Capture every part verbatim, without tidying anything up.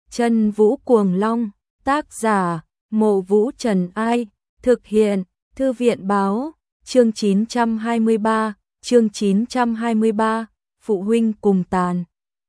Chân Vũ Cuồng Long, tác giả, Mộ Vũ Trần Ai, thực hiện, Thư viện báo, chương chín trăm hai mươi ba, chương chín trăm hai mươi ba, phụ huynh cùng tàn.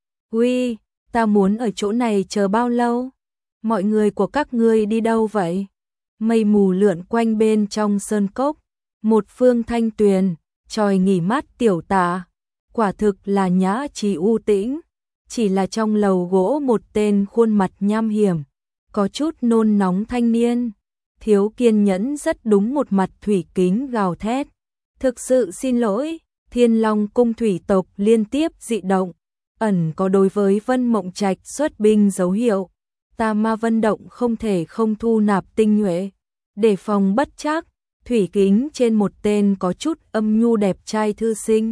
Uy, ta muốn ở chỗ này chờ bao lâu? Mọi người của các ngươi đi đâu vậy? Mây mù lượn quanh bên trong sơn cốc, một phương thanh tuyền, tròi nghỉ mát tiểu tả, quả thực là nhã trí u tĩnh, chỉ là trong lầu gỗ một tên khuôn mặt nham hiểm, có chút nôn nóng thanh niên, thiếu kiên nhẫn rất đúng một mặt thủy kính gào thét. Thực sự xin lỗi, Thiên Long cung thủy tộc liên tiếp dị động, ẩn có đối với Vân Mộng Trạch xuất binh dấu hiệu. Ta Ma Vân Động không thể không thu nạp tinh nhuệ, để phòng bất trắc. Thủy kính trên một tên có chút âm nhu đẹp trai thư sinh,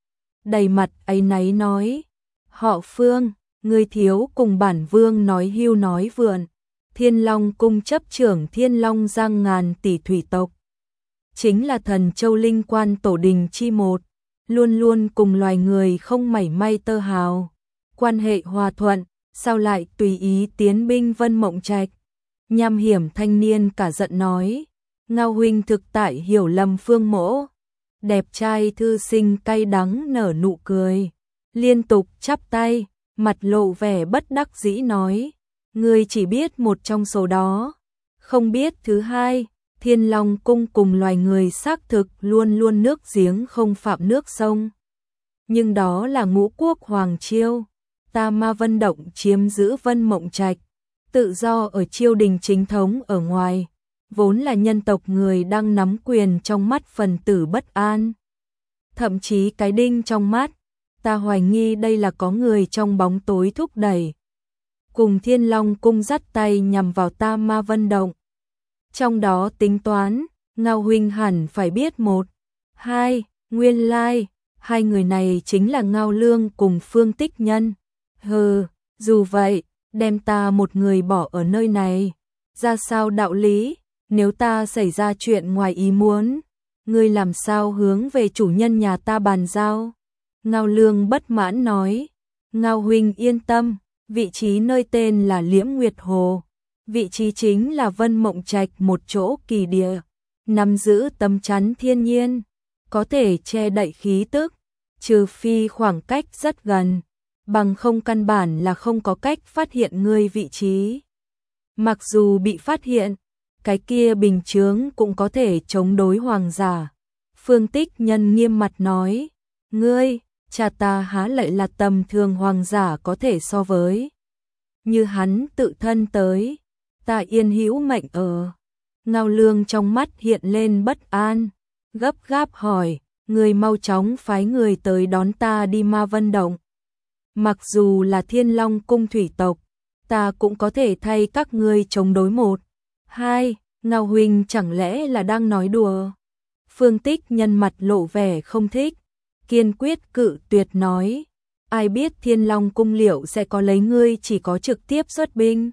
đầy mặt áy náy nói: họ Phương, ngươi thiếu cùng bản vương nói hưu nói vượn. Thiên Long cung chấp trưởng Thiên Long giang ngàn tỷ thủy tộc, chính là thần châu linh quan tổ đình chi một, luôn luôn cùng loài người không mảy may tơ hào, quan hệ hòa thuận, sao lại tùy ý tiến binh Vân Mộng Trạch? Nham hiểm thanh niên cả giận nói: Ngao huynh thực tại hiểu lầm Phương mỗ. Đẹp trai thư sinh cay đắng nở nụ cười, liên tục chắp tay, mặt lộ vẻ bất đắc dĩ nói: ngươi chỉ biết một trong số đó, không biết thứ hai. Thiên Long cung cùng loài người xác thực luôn luôn nước giếng không phạm nước sông, nhưng đó là ngũ quốc hoàng triều. Ta Ma Vân Động chiếm giữ Vân Mộng Trạch, tự do ở triều đình chính thống ở ngoài, vốn là nhân tộc người đang nắm quyền trong mắt phần tử bất an, thậm chí cái đinh trong mắt. Ta hoài nghi đây là có người trong bóng tối thúc đẩy, cùng Thiên Long cung dắt tay nhằm vào ta Ma Vân Động. Trong đó tính toán, Ngao huynh hẳn phải biết một, hai, nguyên lai, hai người này chính là Ngao Lương cùng Phương Tích Nhân. Hừ, dù vậy, đem ta một người bỏ ở nơi này, ra sao đạo lý? Nếu ta xảy ra chuyện ngoài ý muốn, ngươi làm sao hướng về chủ nhân nhà ta bàn giao? Ngao Lương bất mãn nói: Ngao huynh yên tâm, vị trí nơi tên là Liễm Nguyệt Hồ, vị trí chính là Vân Mộng Trạch một chỗ kỳ địa, nắm giữ tấm chắn thiên nhiên, có thể che đậy khí tức, trừ phi khoảng cách rất gần, bằng không căn bản là không có cách phát hiện ngươi vị trí. Mặc dù bị phát hiện, cái kia bình chướng cũng có thể chống đối hoàng giả. Phương Tích Nhân nghiêm mặt nói: ngươi, cha ta há lại là tầm thường hoàng giả có thể so với. Như hắn tự thân tới, ta yên hữu mệnh ở. Ngao Lương trong mắt hiện lên bất an, gấp gáp hỏi: ngươi mau chóng phái người tới đón ta đi Ma Vân Động. Mặc dù là Thiên Long cung thủy tộc, ta cũng có thể thay các ngươi chống đối một, hai. Ngao huynh chẳng lẽ là đang nói đùa? Phương Tích Nhân mặt lộ vẻ không thích, kiên quyết cự tuyệt nói: ai biết Thiên Long cung liệu sẽ có lấy ngươi chỉ có trực tiếp xuất binh.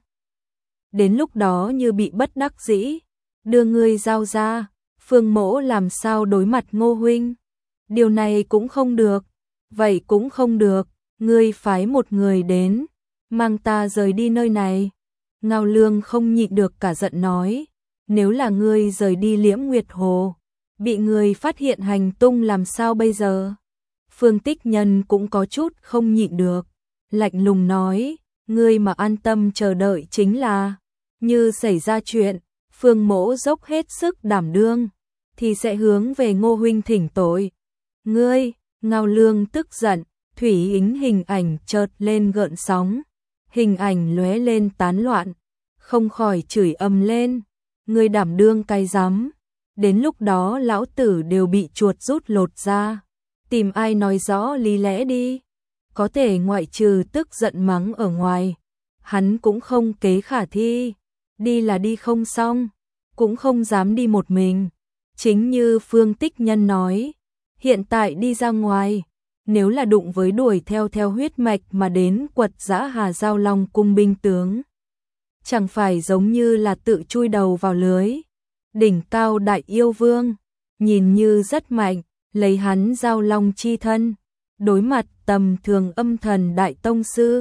Đến lúc đó như bị bất đắc dĩ, đưa ngươi giao ra, Phương mỗ làm sao đối mặt Ngô huynh? Điều này cũng không được, vậy cũng không được, ngươi phái một người đến, mang ta rời đi nơi này. Ngao Lương không nhịn được cả giận nói: nếu là ngươi rời đi Liễm Nguyệt Hồ, bị người phát hiện hành tung làm sao bây giờ? Phương Tích Nhân cũng có chút không nhịn được, lạnh lùng nói: ngươi mà an tâm chờ đợi chính là, như xảy ra chuyện, Phương mỗ dốc hết sức đảm đương, thì sẽ hướng về Ngô huynh thỉnh tội. Ngươi, Ngao Lương tức giận, thủy ính hình ảnh chợt lên gợn sóng, hình ảnh lóe lên tán loạn, không khỏi chửi ầm lên: ngươi đảm đương cái rắm, đến lúc đó lão tử đều bị chuột rút lột ra, tìm ai nói rõ lý lẽ đi. Có thể ngoại trừ tức giận mắng ở ngoài, hắn cũng không kế khả thi, đi là đi không xong, cũng không dám đi một mình. Chính như Phương Tích Nhân nói, hiện tại đi ra ngoài, nếu là đụng với đuổi theo theo huyết mạch mà đến quật dã Hà Giao Long cung binh tướng, chẳng phải giống như là tự chui đầu vào lưới. Đỉnh cao đại yêu vương, nhìn như rất mạnh, lấy hắn Giao Long chi thân, đối mặt tầm thường âm thần đại tông sư,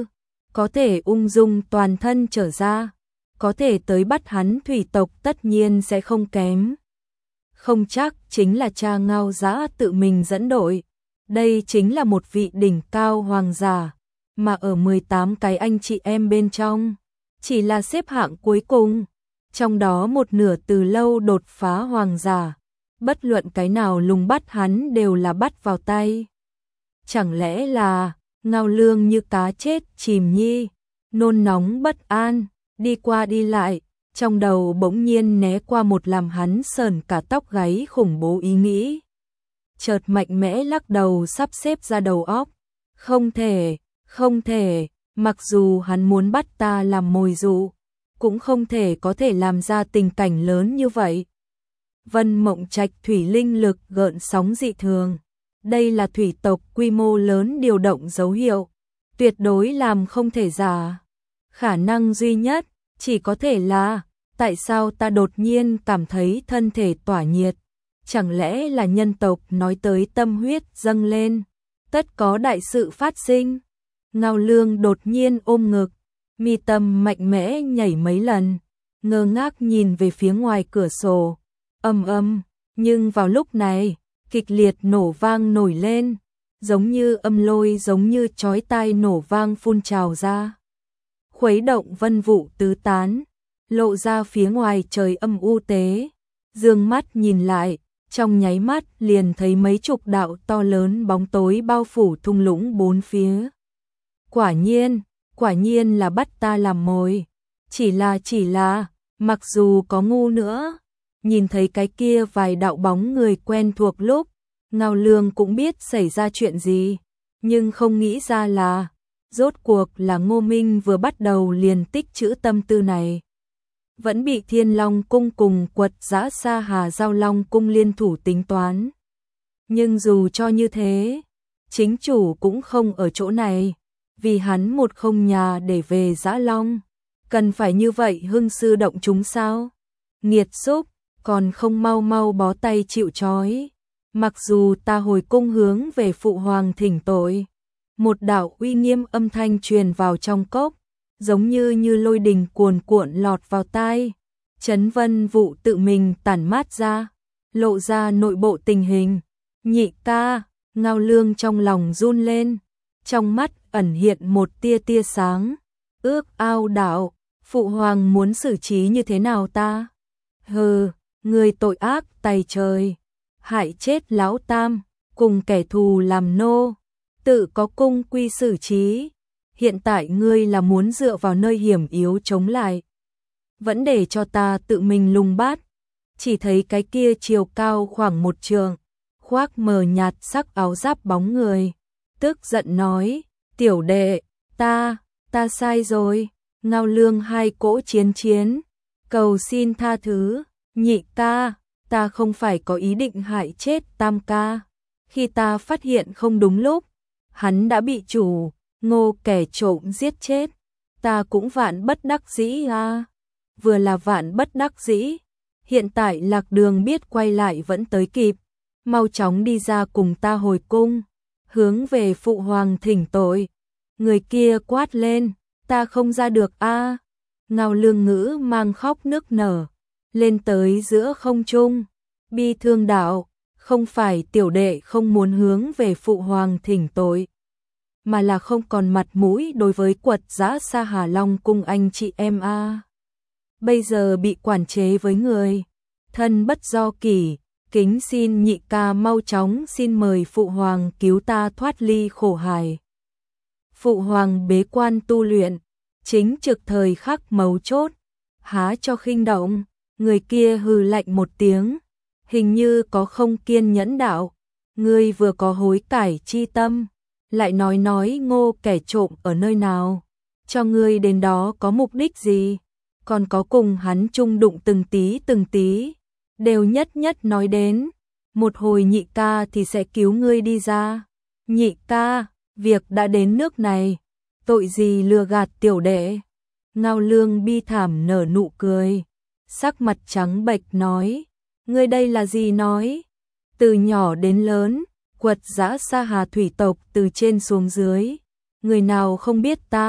có thể ung dung toàn thân trở ra, có thể tới bắt hắn thủy tộc tất nhiên sẽ không kém. Không chắc chính là cha Ngao Giã tự mình dẫn đội. Đây chính là một vị đỉnh cao hoàng giả, mà ở mười tám cái anh chị em bên trong, chỉ là xếp hạng cuối cùng, trong đó một nửa từ lâu đột phá hoàng giả, bất luận cái nào lùng bắt hắn đều là bắt vào tay. Chẳng lẽ là Ngao Lương như cá chết chìm nhi, nôn nóng bất an, đi qua đi lại, trong đầu bỗng nhiên né qua một làm hắn sờn cả tóc gáy khủng bố ý nghĩ. Chợt mạnh mẽ lắc đầu sắp xếp ra đầu óc. Không thể, không thể, mặc dù hắn muốn bắt ta làm mồi dụ, cũng không thể có thể làm ra tình cảnh lớn như vậy. Vân Mộng Trạch thủy linh lực gợn sóng dị thường. Đây là thủy tộc quy mô lớn điều động dấu hiệu, tuyệt đối làm không thể giả. Khả năng duy nhất chỉ có thể là, tại sao ta đột nhiên cảm thấy thân thể tỏa nhiệt? Chẳng lẽ là nhân tộc nói tới tâm huyết dâng lên, tất có đại sự phát sinh? Ngao Lương đột nhiên ôm ngực, mi tâm mạnh mẽ nhảy mấy lần, ngơ ngác nhìn về phía ngoài cửa sổ. Ầm ầm, nhưng vào lúc này, kịch liệt nổ vang nổi lên, giống như âm lôi giống như chói tai nổ vang phun trào ra. Khuấy động vân vụ tứ tán, lộ ra phía ngoài trời âm u tế. Dương mắt nhìn lại, trong nháy mắt liền thấy mấy chục đạo to lớn bóng tối bao phủ thung lũng bốn phía. Quả nhiên, quả nhiên là bắt ta làm mồi. Chỉ là chỉ là, mặc dù có ngu nữa, nhìn thấy cái kia vài đạo bóng người quen thuộc lúc, Ngao Lương cũng biết xảy ra chuyện gì, nhưng không nghĩ ra là, rốt cuộc là Ngô Minh vừa bắt đầu liền tích trữ tâm tư này. Vẫn bị Thiên Long Cung cùng Quật Giã Sa Hà Giao Long Cung liên thủ tính toán. Nhưng dù cho như thế, chính chủ cũng không ở chỗ này, vì hắn một không nhà để về Giã Long. Cần phải như vậy hưng sư động chúng sao? Nghiệt xúc, còn không mau mau bó tay chịu trói. Mặc dù ta hồi cung hướng về phụ hoàng thỉnh tội, một đạo uy nghiêm âm thanh truyền vào trong cốc, giống như như lôi đình cuồn cuộn lọt vào tai. Chấn vân vụ tự mình tản mát ra, lộ ra nội bộ tình hình. Nhị ca, Ngao Lương trong lòng run lên, trong mắt ẩn hiện một tia tia sáng. Ước ao đạo, phụ hoàng muốn xử trí như thế nào ta? Hừ, người tội ác tày trời, hại chết lão tam, cùng kẻ thù làm nô, tự có cung quy xử trí. Hiện tại ngươi là muốn dựa vào nơi hiểm yếu chống lại, vẫn để cho ta tự mình lùng bắt. Chỉ thấy cái kia chiều cao khoảng một trượng, khoác mờ nhạt sắc áo giáp bóng người, tức giận nói, tiểu đệ, ta, ta sai rồi. Ngao Lương hai cỗ chiến chiến, cầu xin tha thứ. Nhị ca, ta không phải có ý định hại chết tam ca. Khi ta phát hiện không đúng lúc, hắn đã bị chủ Ngô kẻ trộm giết chết, ta cũng vạn bất đắc dĩ à. Vừa là vạn bất đắc dĩ, hiện tại lạc đường biết quay lại vẫn tới kịp, mau chóng đi ra cùng ta hồi cung, hướng về phụ hoàng thỉnh tội. Người kia quát lên, ta không ra được a. À. Ngao Lương ngữ mang khóc nức nở, lên tới giữa không trung, bi thương đạo, không phải tiểu đệ không muốn hướng về phụ hoàng thỉnh tội, mà là không còn mặt mũi đối với Quật Giã Sa Hà Long Cung anh chị em a. À. Bây giờ bị quản chế với người, thân bất do kỷ, kính xin nhị ca mau chóng xin mời phụ hoàng cứu ta thoát ly khổ hải. Phụ hoàng bế quan tu luyện, chính trực thời khắc mấu chốt, há cho khinh động. Người kia hừ lạnh một tiếng, hình như có không kiên nhẫn đạo, ngươi vừa có hối cải chi tâm, lại nói nói Ngô kẻ trộm ở nơi nào, cho ngươi đến đó có mục đích gì, còn có cùng hắn chung đụng từng tí từng tí, đều nhất nhất nói đến, một hồi nhị ca thì sẽ cứu ngươi đi ra. Nhị ca, việc đã đến nước này, tội gì lừa gạt tiểu đệ? Ngao Lương bi thảm nở nụ cười, sắc mặt trắng bệch nói, ngươi đây là gì nói? Từ nhỏ đến lớn, Quật Giã Sa Hà thủy tộc từ trên xuống dưới, người nào không biết ta,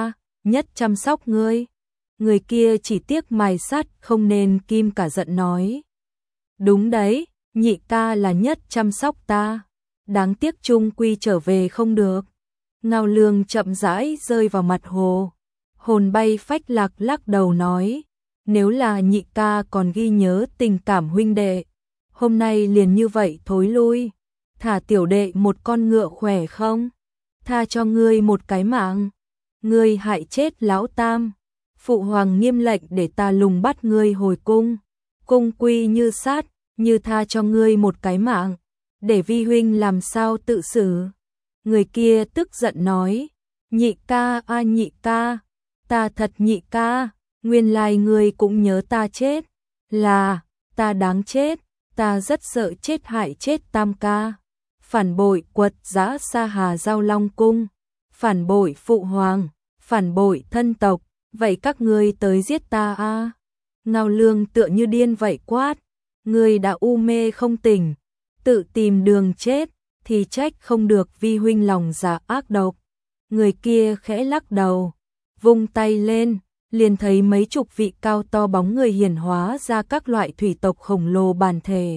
nhất chăm sóc ngươi. Người kia chỉ tiếc mài sắt không nên kim cả giận nói. Đúng đấy, nhị ca là nhất chăm sóc ta. Đáng tiếc chung quy trở về không được. Ngao Lương chậm rãi rơi vào mặt hồ. Hồn bay phách lạc lắc đầu nói. Nếu là nhị ca còn ghi nhớ tình cảm huynh đệ, hôm nay liền như vậy thối lui. Thả tiểu đệ một con ngựa khỏe không? Tha cho ngươi một cái mạng. Ngươi hại chết lão tam. Phụ hoàng nghiêm lệnh để ta lùng bắt ngươi hồi cung. Cung quy như sát, như tha cho ngươi một cái mạng. Để vi huynh làm sao tự xử. Người kia tức giận nói. Nhị ca a nhị ca. Ta thật nhị ca. Nguyên lai ngươi cũng nhớ ta chết. Là, ta đáng chết. Ta rất sợ chết hại chết tam ca. Phản bội quật giã Sa Hà Giao Long Cung. Phản bội phụ hoàng. Phản bội thân tộc. Vậy các ngươi tới giết ta a à? Ngao Lương tựa như điên vậy quát. Ngươi đã u mê không tỉnh. Tự tìm đường chết. Thì trách không được vi huynh lòng dạ ác độc. Người kia khẽ lắc đầu. Vung tay lên. Liền thấy mấy chục vị cao to bóng người hiển hóa ra các loại thủy tộc khổng lồ bản thể.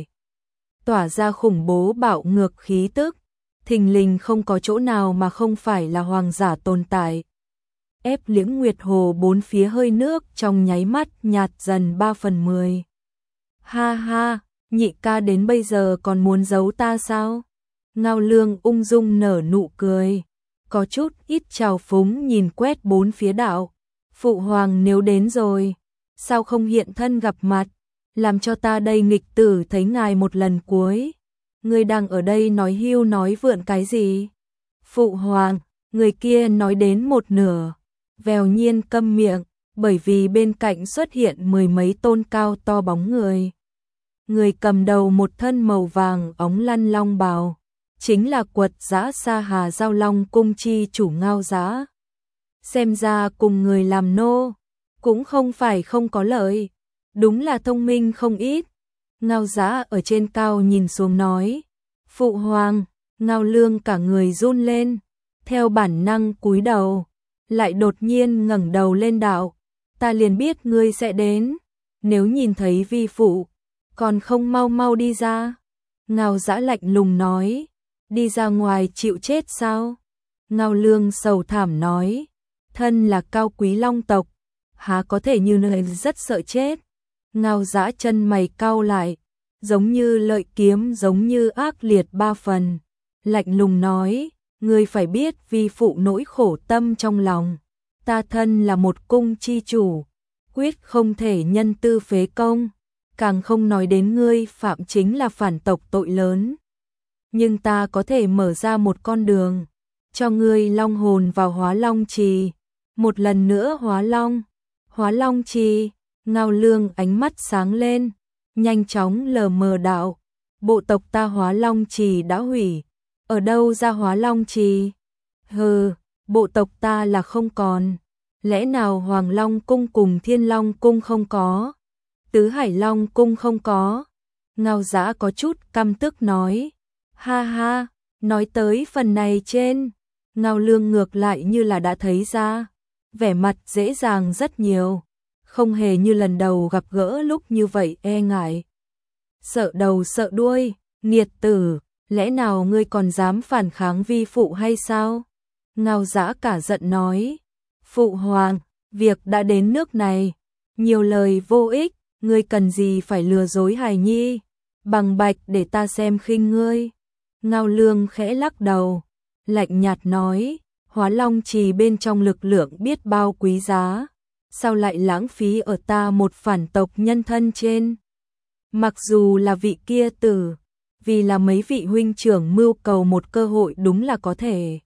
Tỏa ra khủng bố bạo ngược khí tức. Thình lình không có chỗ nào mà không phải là hoàng giả tồn tại. Ép Liễng Nguyệt Hồ bốn phía hơi nước trong nháy mắt nhạt dần ba phần mười. Ha ha, nhị ca đến bây giờ còn muốn giấu ta sao? Ngao Lương ung dung nở nụ cười. Có chút ít trào phúng nhìn quét bốn phía đạo. Phụ hoàng nếu đến rồi, sao không hiện thân gặp mặt, làm cho ta đây nghịch tử thấy ngài một lần cuối. Ngươi đang ở đây nói hưu nói vượn cái gì? Phụ hoàng, người kia nói đến một nửa, vèo nhiên câm miệng, bởi vì bên cạnh xuất hiện mười mấy tôn cao to bóng người. Người cầm đầu một thân màu vàng óng lăn long bào, chính là quật giã Sa Hà Giao Long Cung chi chủ Ngao Giã. Xem ra cùng người làm nô, cũng không phải không có lợi, đúng là thông minh không ít. Ngao Giã ở trên cao nhìn xuống nói, phụ hoàng. Ngao Lương cả người run lên, theo bản năng cúi đầu, lại đột nhiên ngẩng đầu lên đạo, ta liền biết ngươi sẽ đến, nếu nhìn thấy vi phụ, còn không mau mau đi ra. Ngao Giã lạnh lùng nói, đi ra ngoài chịu chết sao? Ngao Lương sầu thảm nói, thân là cao quý long tộc, há có thể như nơi rất sợ chết. Ngao Giã chân mày cau lại, giống như lợi kiếm giống như ác liệt ba phần, lạnh lùng nói, ngươi phải biết vi phụ nỗi khổ tâm trong lòng, ta thân là một cung chi chủ, quyết không thể nhân tư phế công, càng không nói đến ngươi phạm chính là phản tộc tội lớn. Nhưng ta có thể mở ra một con đường, cho ngươi long hồn vào Hóa Long Trì, một lần nữa hóa long. Hóa Long Trì. Ngao Lương ánh mắt sáng lên, nhanh chóng lờ mờ đạo, bộ tộc ta Hóa Long Trì đã hủy, ở đâu ra Hóa Long Trì? Hừ, bộ tộc ta là không còn, lẽ nào Hoàng Long Cung cùng Thiên Long Cung không có? Tứ Hải Long Cung không có? Ngao Giã có chút căm tức nói, ha ha, nói tới phần này trên, Ngao Lương ngược lại như là đã thấy ra, vẻ mặt dễ dàng rất nhiều. Không hề như lần đầu gặp gỡ lúc như vậy e ngại. Sợ đầu sợ đuôi, nghiệt tử, lẽ nào ngươi còn dám phản kháng vi phụ hay sao? Ngao Giã cả giận nói, phụ hoàng, việc đã đến nước này, nhiều lời vô ích, ngươi cần gì phải lừa dối hài nhi, bằng bạch để ta xem khinh ngươi. Ngao Lương khẽ lắc đầu, lạnh nhạt nói, Hóa Long Trì bên trong lực lượng biết bao quý giá. Sao lại lãng phí ở ta một phản tộc nhân thân trên? Mặc dù là vị kia tử, vì là mấy vị huynh trưởng mưu cầu một cơ hội đúng là có thể.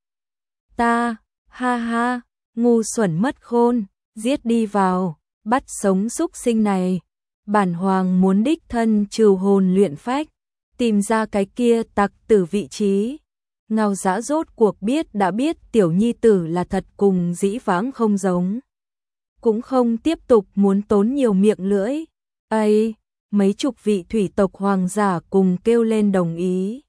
Ta, ha ha, ngu xuẩn mất khôn, giết đi vào, bắt sống súc sinh này. Bản hoàng muốn đích thân trừ hồn luyện phách, tìm ra cái kia tặc tử vị trí. Ngao Giã rốt cuộc biết đã biết tiểu nhi tử là thật cùng dĩ vãng không giống. Cũng không tiếp tục muốn tốn nhiều miệng lưỡi. Ây, mấy chục vị thủy tộc hoàng giả cùng kêu lên đồng ý.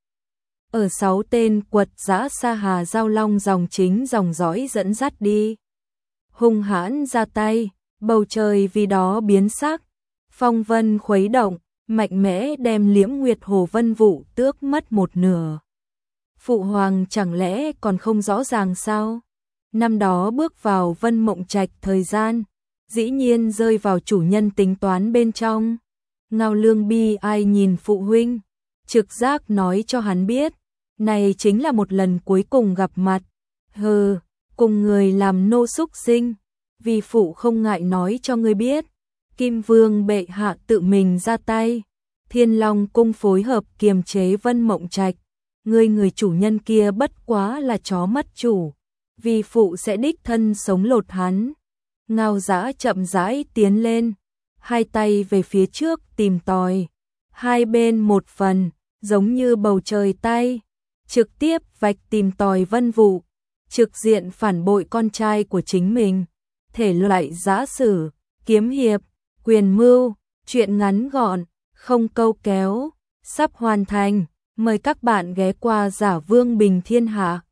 Ở sáu tên quật giã Sa Hà Giao Long dòng chính dòng dõi dẫn dắt đi. hung hãn ra tay, bầu trời vì đó biến sắc, phong vân khuấy động, mạnh mẽ đem Liễm Nguyệt Hồ Vân Vụ tước mất một nửa. Phụ hoàng chẳng lẽ còn không rõ ràng sao? Năm đó bước vào Vân Mộng Trạch thời gian, dĩ nhiên rơi vào chủ nhân tính toán bên trong. Ngao Lương bi ai nhìn phụ huynh, trực giác nói cho hắn biết, này chính là một lần cuối cùng gặp mặt. Hừ, cùng người làm nô súc sinh, vì phụ không ngại nói cho ngươi biết, Kim Vương bệ hạ tự mình ra tay, Thiên Long cung phối hợp kiềm chế Vân Mộng Trạch, ngươi người chủ nhân kia bất quá là chó mất chủ, vì phụ sẽ đích thân sống lột hắn. Ngao Dã chậm rãi tiến lên, hai tay về phía trước tìm tòi, hai bên một phần, giống như bầu trời tay, trực tiếp vạch tìm tòi Vân Vụ, trực diện phản bội con trai của chính mình. Thể loại giã sử, kiếm hiệp, quyền mưu, truyện ngắn gọn, không câu kéo, sắp hoàn thành. Mời các bạn ghé qua Giả Vương Bình Thiên Hạ.